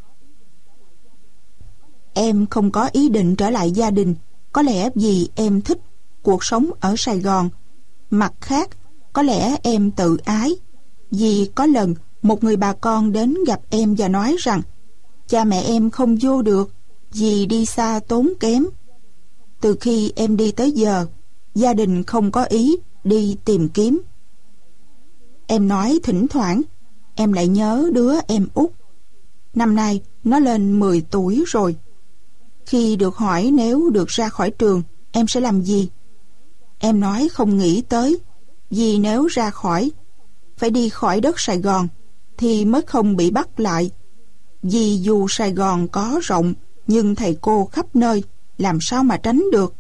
Em không có ý định trở lại gia đình, có lẽ vì em thích cuộc sống ở Sài Gòn. Mặt khác, có lẽ em tự ái, vì có lần một người bà con đến gặp em và nói rằng cha mẹ em không vô được vì đi xa tốn kém. Từ khi em đi tới giờ, gia đình không có ý đi tìm kiếm. Em nói thỉnh thoảng em lại nhớ đứa em út. Năm nay nó lên 10 tuổi rồi. Khi được hỏi nếu được ra khỏi trường em sẽ làm gì, em nói không nghĩ tới, vì nếu ra khỏi phải đi khỏi đất Sài Gòn thì mới không bị bắt lại. Vì dù Sài Gòn có rộng nhưng thầy cô khắp nơi, làm sao mà tránh được.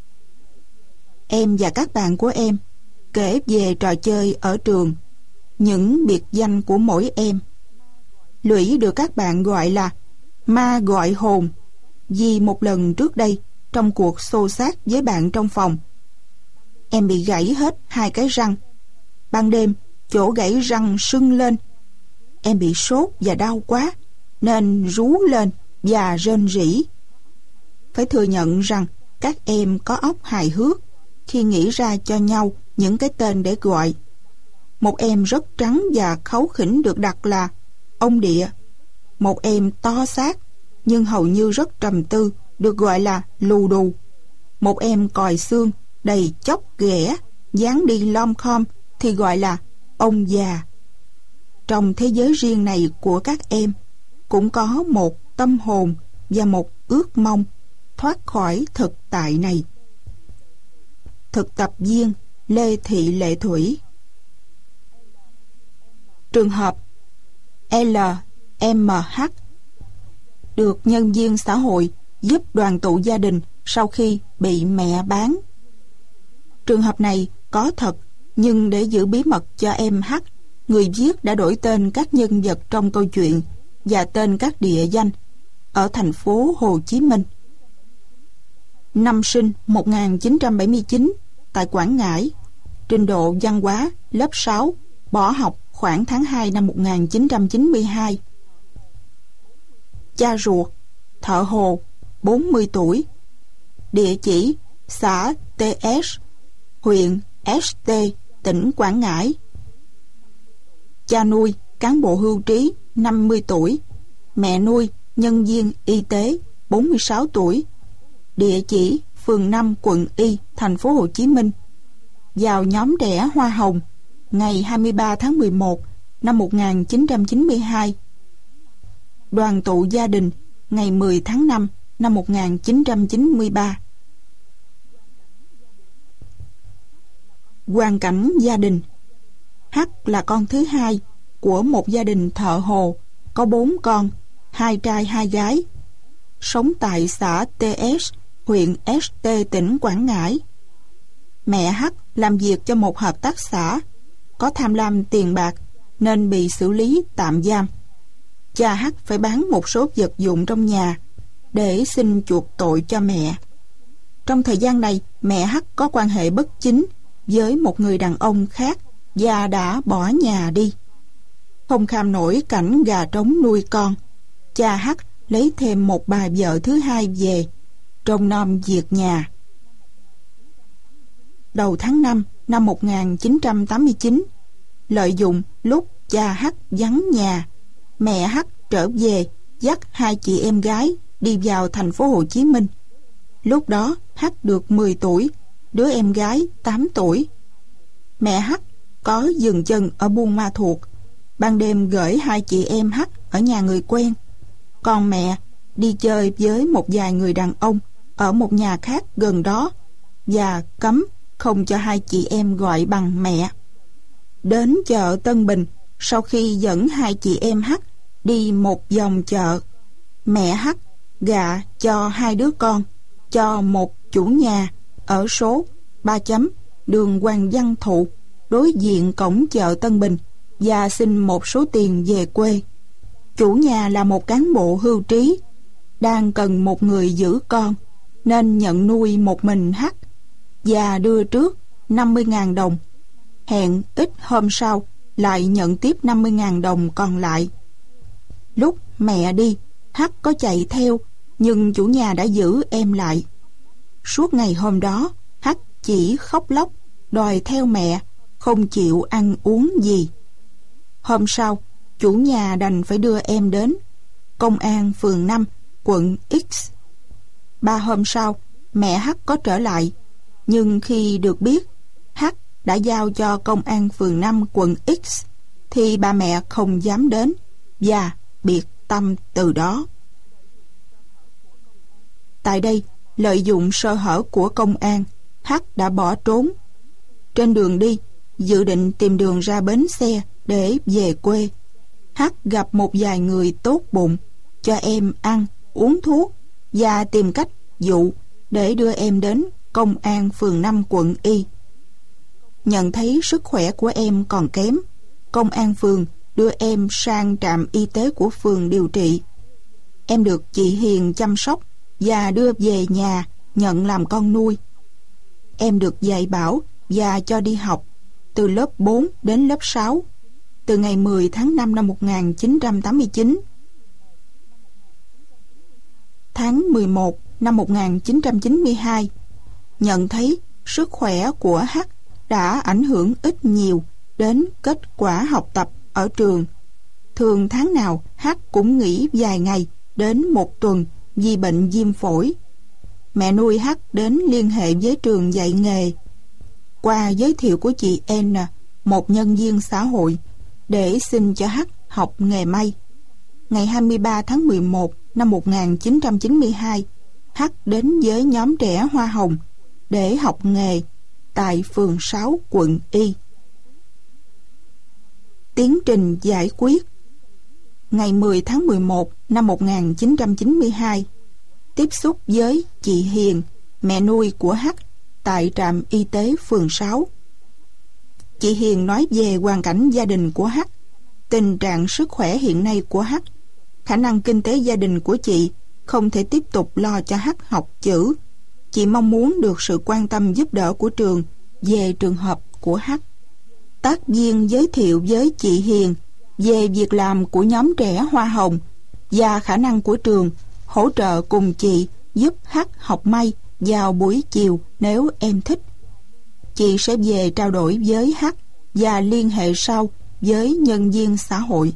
Em và các bạn của em kể về trò chơi ở trường, những biệt danh của mỗi em. Lũy được các bạn gọi là ma gọi hồn, vì một lần trước đây trong cuộc xô xát với bạn trong phòng, em bị gãy hết 2 cái răng. Ban đêm chỗ gãy răng sưng lên, em bị sốt và đau quá nên rú lên và rên rỉ. Phải thừa nhận rằng các em có óc hài hước khi nghĩ ra cho nhau những cái tên để gọi. Một em rất trắng và kháu khỉnh được đặt là ông Địa. Một em to xác nhưng hầu như rất trầm tư được gọi là Lù Đù. Một em còi xương đầy chóc ghẻ, dáng đi lom khom thì gọi là ông già. Trong thế giới riêng này của các em cũng có một tâm hồn và một ước mong thoát khỏi thực tại này. Thực tập viên Lê Thị Lệ Thủy. Trường hợp LMH được nhân viên xã hội giúp đoàn tụ gia đình sau khi bị mẹ bán. Trường hợp này có thật, nhưng để giữ bí mật cho em H, người viết đã đổi tên các nhân vật trong câu chuyện và tên các địa danh ở thành phố Hồ Chí Minh. Năm sinh 1979 tại Quảng Ngãi, trình độ văn hóa lớp 6, bỏ học khoảng tháng 2 năm 1992. Cha ruột: thợ hồ, 40 tuổi. Địa chỉ: xã TS, huyện ST, tỉnh Quảng Ngãi. Cha nuôi: cán bộ hưu trí, 50 tuổi. Mẹ nuôi: nhân viên y tế, 46 tuổi. Địa chỉ: phường 5, quận Y, thành phố Hồ Chí Minh. Vào nhóm đẻ hoa hồng ngày 23 tháng 11 năm 1992. Đoàn tụ gia đình ngày 10 tháng 5 năm 1993. Hoàn cảnh gia đình: H là con thứ hai của một gia đình thợ hồ, có 4 con, 2 trai 2 gái, sống tại xã TS, huyện ST, tỉnh Quảng Ngãi. Mẹ H làm việc cho một hợp tác xã, có tham lam tiền bạc nên bị xử lý tạm giam. Cha H phải bán một số vật dụng trong nhà để xin chuộc tội cho mẹ. Trong thời gian này, mẹ H có quan hệ bất chính với một người đàn ông khác và đã bỏ nhà đi. Không kham nổi cảnh gà trống nuôi con, cha H lấy thêm một bà vợ thứ hai về, trông nom việc nhà. Đầu tháng 5 năm 1989, lợi dụng lúc cha H vắng nhà, mẹ H trở về dắt 2 chị em gái đi vào thành phố Hồ Chí Minh. Lúc đó H được 10 tuổi, đứa em gái 8 tuổi. Mẹ H có dừng chân ở Buôn Ma Thuột, ban đêm gửi 2 chị em H ở nhà người quen, còn mẹ đi chơi với một vài người đàn ông ở một nhà khác gần đó và cấm không cho 2 chị em gọi bằng mẹ. Đến chợ Tân Bình, sau khi dẫn 2 chị em H đi một vòng chợ, mẹ H gạ cho 2 đứa con cho một chủ nhà ở số 3 đường Hoàng Văn Thụ, đối diện cổng chợ Tân Bình, và xin một số tiền về quê. Chủ nhà là một cán bộ hưu trí, đang cần một người giữ con nên nhận nuôi một mình H và đưa trước 50.000 đồng, hẹn ít hôm sau lại nhận tiếp 50.000 đồng còn lại. Lúc mẹ đi, H có chạy theo, nhưng chủ nhà đã giữ em lại. Suốt ngày hôm đó, H chỉ khóc lóc đòi theo mẹ, không chịu ăn uống gì. Hôm sau, chủ nhà đành phải đưa em đến công an phường 5, quận X. 3 hôm sau, mẹ H có trở lại, nhưng khi được biết H đã giao cho công an phường 5, quận X, thì bà mẹ không dám đến và biệt tâm từ đó. Tại đây, lợi dụng sơ hở của công an, H đã bỏ trốn. Trên đường đi, dự định tìm đường ra bến xe để về quê. H gặp một vài người tốt bụng, cho em ăn, uống thuốc và tìm cách dụ để đưa em đến công an phường 5, quận Y. Nhận thấy sức khỏe của em còn kém, công an phường đưa em sang trạm y tế của phường điều trị. Em được chị Hiền chăm sóc và đưa về nhà nhận làm con nuôi. Em được dạy bảo và cho đi học từ lớp 4 đến lớp 6 từ ngày 10 tháng 5 năm 1989. Tháng 11 năm 1992, nhận thấy sức khỏe của H đã ảnh hưởng ít nhiều đến kết quả học tập ở trường. Thường tháng nào H cũng nghỉ vài ngày đến một tuần vì bệnh viêm phổi. Mẹ nuôi H đến liên hệ với trường dạy nghề qua giới thiệu của chị N, một nhân viên xã hội, để xin cho H học nghề may. Ngày 23 tháng 11 năm 1992, H đến với nhóm trẻ Hoa Hồng để học nghề tại phường 6, quận Y. Tiến trình giải quyết: Ngày 10 tháng 11 năm 1992, tiếp xúc với chị Hiền, mẹ nuôi của H, tại trạm y tế phường 6. Chị Hiền nói về hoàn cảnh gia đình của H, tình trạng sức khỏe hiện nay của H, khả năng kinh tế gia đình của chị không thể tiếp tục lo cho H học chữ. Chị mong muốn được sự quan tâm giúp đỡ của trường về trường hợp của H. Tác viên giới thiệu với chị Hiền về việc làm của nhóm trẻ Hoa Hồng và khả năng của trường hỗ trợ cùng chị giúp H học may vào buổi chiều nếu em thích. Chị sẽ về trao đổi với H và liên hệ sau với nhân viên xã hội.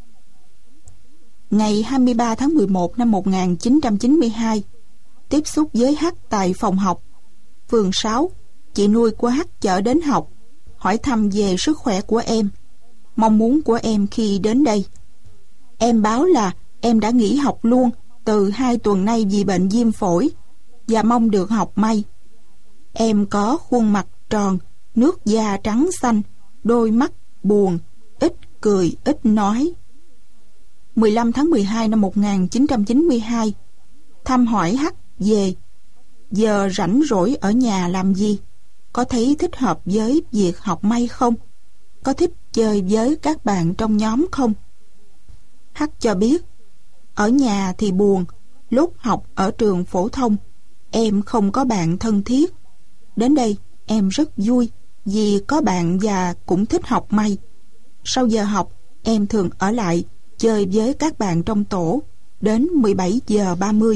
Ngày 23 tháng 11 năm 1992, tiếp xúc với H tại phòng học. Phường 6, chị nuôi của H chở đến học, hỏi thăm về sức khỏe của em, mong muốn của em khi đến đây. Em báo là em đã nghỉ học luôn từ 2 tuần nay vì bệnh viêm phổi và mong được học may. Em có khuôn mặt tròn, nước da trắng xanh, đôi mắt buồn, ít cười ít nói. 15 tháng 12 năm 1992, thăm hỏi H về giờ rảnh rỗi ở nhà làm gì, có thấy thích hợp với việc học may không, có thích chơi với các bạn trong nhóm không. H cho biết ở nhà thì buồn, lúc học ở trường phổ thông em không có bạn thân thiết. Đến đây em rất vui vì có bạn và cũng thích học may. Sau giờ học em thường ở lại chơi với các bạn trong tổ đến 17 giờ 30.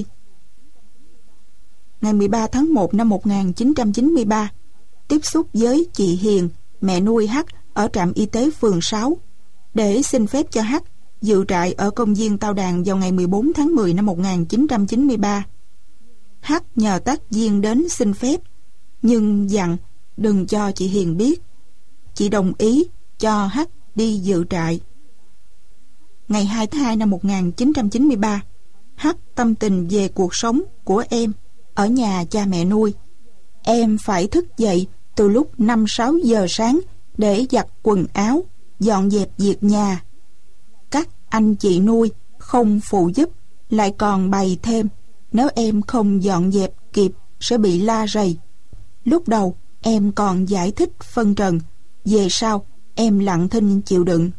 Ngày 13 tháng 1 năm 1993, tiếp xúc với chị Hiền, mẹ nuôi H ở trạm y tế phường 6 để xin phép cho H dự trại ở công viên Tao Đàn vào ngày 14 tháng 10 năm 1993. H nhờ tác viên đến xin phép nhưng dặn đừng cho chị Hiền biết. Chị đồng ý cho H đi dự trại. Ngày 2 tháng 2 năm 1993, H tâm tình về cuộc sống của em ở nhà cha mẹ nuôi. Em phải thức dậy từ lúc 5-6 giờ sáng để giặt quần áo, dọn dẹp việc nhà. Các anh chị nuôi không phụ giúp, lại còn bày thêm nếu em không dọn dẹp kịp sẽ bị la rầy. Lúc đầu em còn giải thích phân trần, về sau em lặng thinh chịu đựng.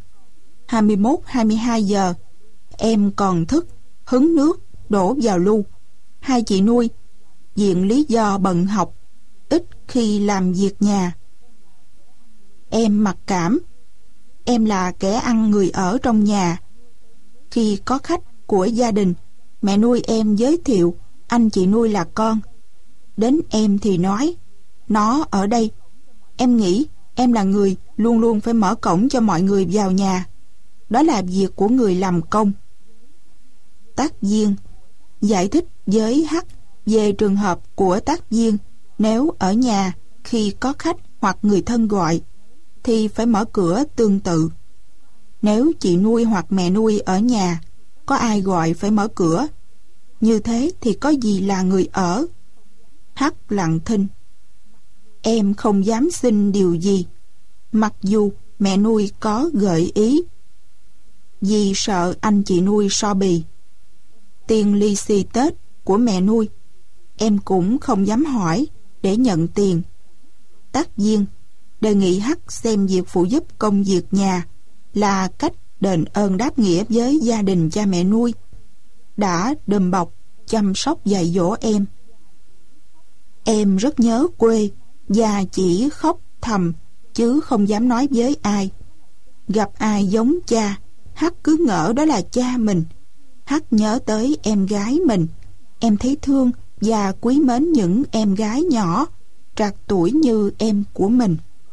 21-22 giờ em còn thức, hứng nước đổ vào lu. Hai chị nuôi viện lý do bận học, ít khi làm việc nhà. Em mặc cảm. Em là kẻ ăn người ở trong nhà. Khi có khách của gia đình, mẹ nuôi em giới thiệu anh chị nuôi là con. Đến em thì nói nó ở đây. Em nghĩ em là người luôn luôn phải mở cổng cho mọi người vào nhà. Đó là việc của người làm công. Tác viên giải thích với H về trường hợp của tác viên nếu ở nhà khi có khách hoặc người thân gọi thì phải mở cửa tương tự. Nếu chị nuôi hoặc mẹ nuôi ở nhà, có ai gọi phải mở cửa. Như thế thì có gì là người ở. H lặng thinh. Em không dám xin điều gì, mặc dù mẹ nuôi có gợi ý, vì sợ anh chị nuôi so bì. Tiền lì xì Tết của mẹ nuôi em cũng không dám hỏi để nhận tiền. Tác viên đề nghị H xem việc phụ giúp công việc nhà là cách đền ơn đáp nghĩa với gia đình cha mẹ nuôi đã đùm bọc chăm sóc dạy dỗ em. Em rất nhớ quê và chỉ khóc thầm chứ không dám nói với ai. Gặp ai giống cha, H cứ ngỡ đó là cha mình. H nhớ tới em gái mình. Em thấy thương và quý mến những em gái nhỏ trạc tuổi như em của mình.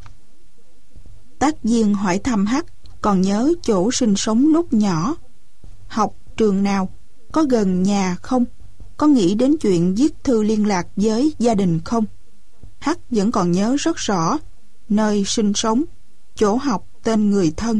Tác viên hỏi thăm H còn nhớ chỗ sinh sống lúc nhỏ, học trường nào, có gần nhà không, có nghĩ đến chuyện viết thư liên lạc với gia đình không. H vẫn còn nhớ rất rõ nơi sinh sống, chỗ học, tên người thân.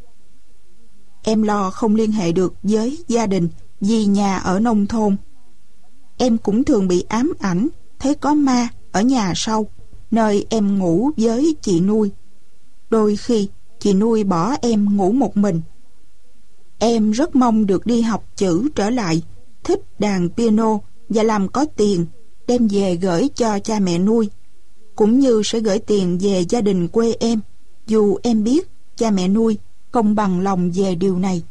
Em lo không liên hệ được với gia đình vì nhà ở nông thôn. Em cũng thường bị ám ảnh thấy có ma ở nhà sau, nơi em ngủ với chị nuôi. Đôi khi chị nuôi bỏ em ngủ một mình. Em rất mong được đi học chữ trở lại, thích đàn piano và làm có tiền đem về gửi cho cha mẹ nuôi, cũng như sẽ gửi tiền về gia đình quê em, dù em biết cha mẹ nuôi không bằng lòng về điều này.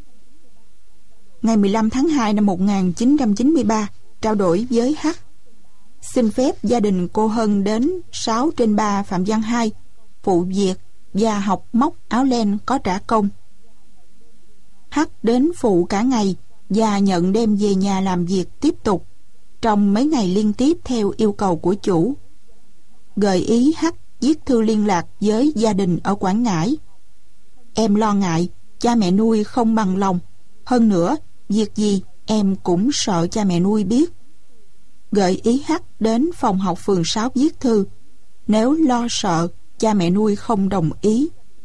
Ngày 15 tháng 2 năm 1993, trao đổi với H. Xin phép gia đình cô Hân đến 6/3 Phạm Văn 2 phụ việc và học móc áo len có trả công. H đến phụ cả ngày và nhận đem về nhà làm việc tiếp tục trong mấy ngày liên tiếp theo yêu cầu của chủ. Gợi ý H viết thư liên lạc với gia đình ở Quảng Ngãi. Em lo ngại cha mẹ nuôi không bằng lòng. Hơn nữa, việc gì em cũng sợ cha mẹ nuôi biết. Gợi ý H đến phòng học phường 6 viết thư, nếu lo sợ cha mẹ nuôi không đồng ý.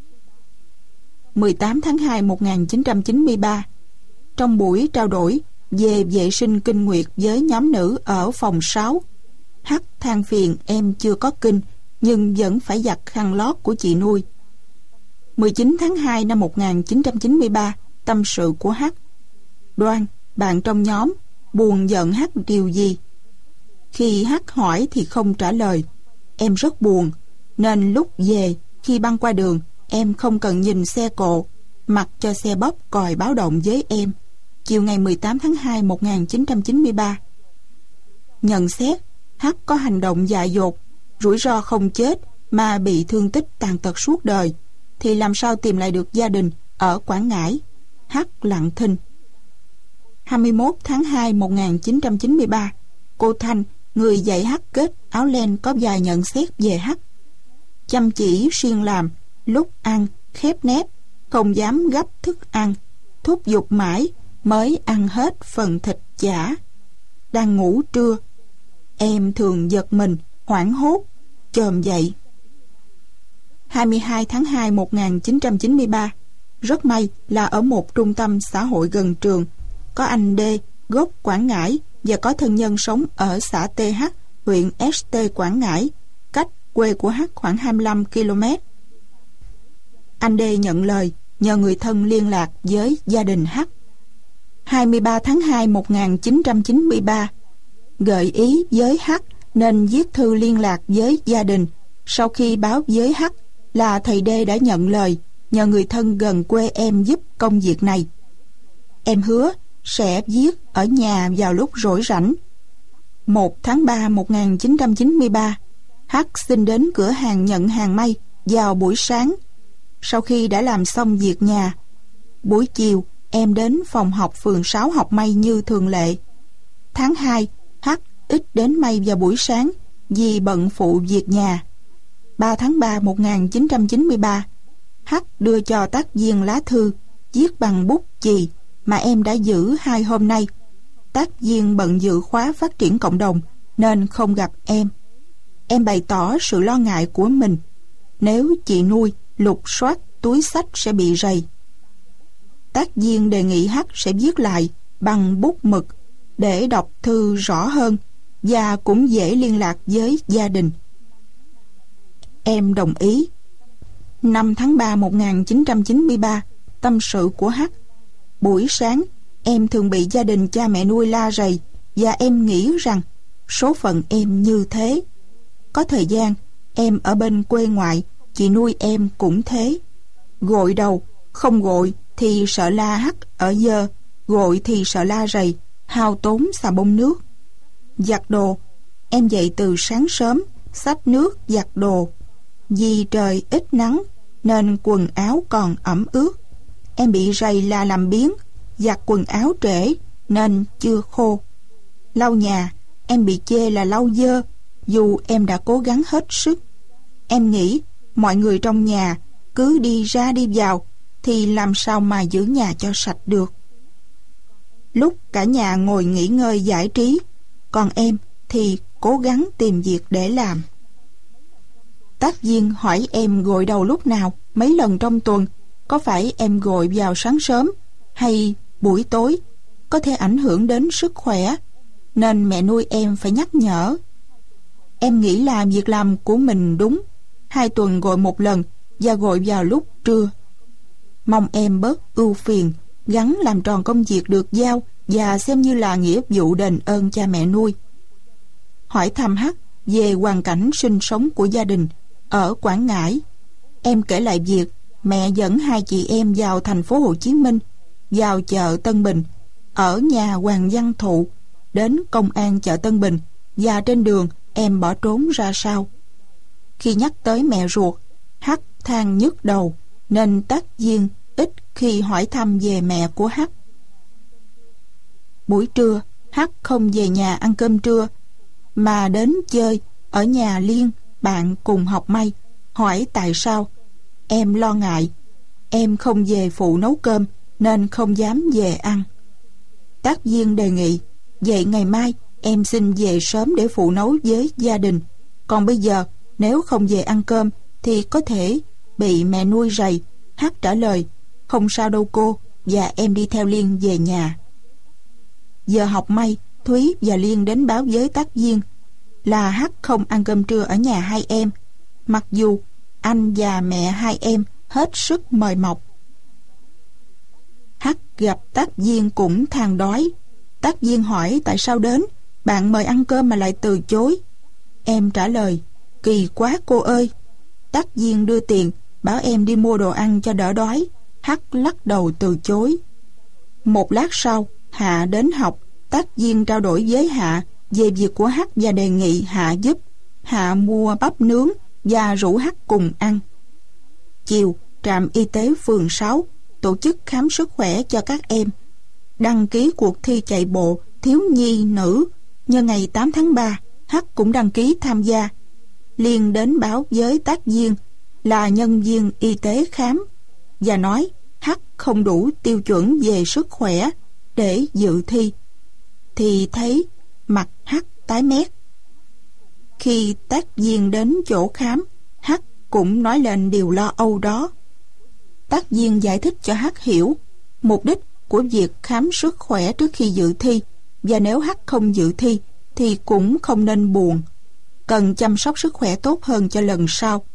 18 tháng 2 1993, trong buổi trao đổi về vệ sinh kinh nguyệt với nhóm nữ ở phòng 6, H than phiền em chưa có kinh nhưng vẫn phải giặt khăn lót của chị nuôi. 19 tháng 2 năm 1993, tâm sự của H. Đoan, bạn trong nhóm, buồn giận H điều gì? Khi H hỏi thì không trả lời. Em rất buồn, nên lúc về, khi băng qua đường, em không cần nhìn xe cộ, mặc cho xe bóp còi báo động với em. Chiều ngày 18 tháng 2 1993. Nhận xét, H có hành động dại dột, rủi ro không chết mà bị thương tích tàn tật suốt đời, thì làm sao tìm lại được gia đình ở Quảng Ngãi? H lặng thinh. 21 tháng 2 1993, cô Thanh, người dạy H kết áo len có vài nhận xét về H. Chăm chỉ siêng làm, lúc ăn khép nép, không dám gấp thức ăn, thúc giục mãi mới ăn hết phần thịt chả. Đang ngủ trưa, em thường giật mình, hoảng hốt, chồm dậy. 22 tháng 2 1993, rất may là ở một trung tâm xã hội gần trường, có anh D, gốc Quảng Ngãi và có thân nhân sống ở xã TH, huyện ST Quảng Ngãi, cách quê của H khoảng 25 km. Anh D nhận lời, nhờ người thân liên lạc với gia đình H. 23 tháng 2 1993, gợi ý với H nên viết thư liên lạc với gia đình. Sau khi báo với H là thầy D đã nhận lời, nhờ người thân gần quê em giúp công việc này. Em hứa sẽ viết ở nhà vào lúc rỗi rảnh. 1 tháng 3 1993, H xin đến cửa hàng nhận hàng may vào buổi sáng. Sau khi đã làm xong việc nhà, buổi chiều em đến phòng học phường 6 học may như thường lệ. Tháng 2, H ít đến may vào buổi sáng vì bận phụ việc nhà. 3 tháng 3 1993, H đưa cho tác viên lá thư viết bằng bút chì mà em đã giữ 2 hôm nay. Tác viên bận dự khóa phát triển cộng đồng nên không gặp em. Em bày tỏ sự lo ngại của mình, nếu chị nuôi lục soát túi xách sẽ bị rầy. Tác viên đề nghị H sẽ viết lại bằng bút mực để đọc thư rõ hơn và cũng dễ liên lạc với gia đình. Em đồng ý. 5 tháng 3 1993, tâm sự của H. Buổi sáng, em thường bị gia đình cha mẹ nuôi la rầy và em nghĩ rằng số phận em như thế. Có thời gian, em ở bên quê ngoại, chị nuôi em cũng thế. Gội đầu, không gội thì sợ la H ở dơ, gội thì sợ la rầy, hao tốn xà bông nước. Giặt đồ, em dậy từ sáng sớm, xách nước giặt đồ. Vì trời ít nắng nên quần áo còn ẩm ướt. Em bị rầy là làm biếng, giặt quần áo trễ nên chưa khô. Lau nhà, em bị chê là lau dơ, dù em đã cố gắng hết sức. Em nghĩ mọi người trong nhà cứ đi ra đi vào thì làm sao mà giữ nhà cho sạch được. Lúc cả nhà ngồi nghỉ ngơi giải trí, còn em thì cố gắng tìm việc để làm. Tác viên hỏi em gội đầu lúc nào, mấy lần trong tuần, có phải em gội vào sáng sớm hay buổi tối, có thể ảnh hưởng đến sức khỏe, nên mẹ nuôi em phải nhắc nhở. Em nghĩ là việc làm của mình đúng, 2 tuần gội 1 lần và gội vào lúc trưa. Mong em bớt ưu phiền, gắng làm tròn công việc được giao và xem như là nghĩa vụ đền ơn cha mẹ nuôi. Hỏi thăm H về hoàn cảnh sinh sống của gia đình ở Quảng Ngãi. Em kể lại việc mẹ dẫn 2 chị em vào thành phố Hồ Chí Minh, vào chợ Tân Bình, ở nhà Hoàng Văn Thụ, đến công an chợ Tân Bình, và trên đường em bỏ trốn ra sao. Khi nhắc tới mẹ ruột, H than nhức đầu, nên Tác Viên ít khi hỏi thăm về mẹ của Hắc. Buổi trưa, Hắc không về nhà ăn cơm trưa, mà đến chơi ở nhà Liên, bạn cùng học may. Hỏi tại sao. Em lo ngại. Em không về phụ nấu cơm, nên không dám về ăn. Tác Viên đề nghị, vậy ngày mai em xin về sớm để phụ nấu với gia đình. Còn bây giờ, nếu không về ăn cơm, thì có thể bị mẹ nuôi rầy. Hắc trả lời, không sao đâu cô, và em đi theo Liên về nhà. Giờ học may, Thúy và Liên đến báo với Tác Viên là Hắc không ăn cơm trưa ở nhà hai em, mặc dù anh và mẹ hai em hết sức mời mọc. Hắc gặp Tác Viên cũng than đói. Tác Viên hỏi tại sao đến, bạn mời ăn cơm mà lại từ chối. Em trả lời, kỳ quá cô ơi. Tác Viên đưa tiền, bảo em đi mua đồ ăn cho đỡ đói. Hắc lắc đầu từ chối. Một lát sau, Hạ đến học. Tác Viên trao đổi với Hạ về việc của Hắc và đề nghị Hạ giúp. Hạ mua bắp nướng và rủ Hắc cùng ăn. Chiều, trạm y tế phường 6 tổ chức khám sức khỏe cho các em, đăng ký cuộc thi chạy bộ thiếu nhi nữ. Nhân ngày 8 tháng 3, Hắc cũng đăng ký tham gia. Liên đến báo với Tác Viên là nhân viên y tế khám và nói Hắc không đủ tiêu chuẩn về sức khỏe để dự thi, thì thấy mặt Hắc tái mét. Khi Tác Viên đến chỗ khám, Hắc cũng nói lên điều lo âu đó. Tác Viên giải thích cho Hắc hiểu mục đích của việc khám sức khỏe trước khi dự thi, và nếu Hắc không dự thi thì cũng không nên buồn, cần chăm sóc sức khỏe tốt hơn cho lần sau.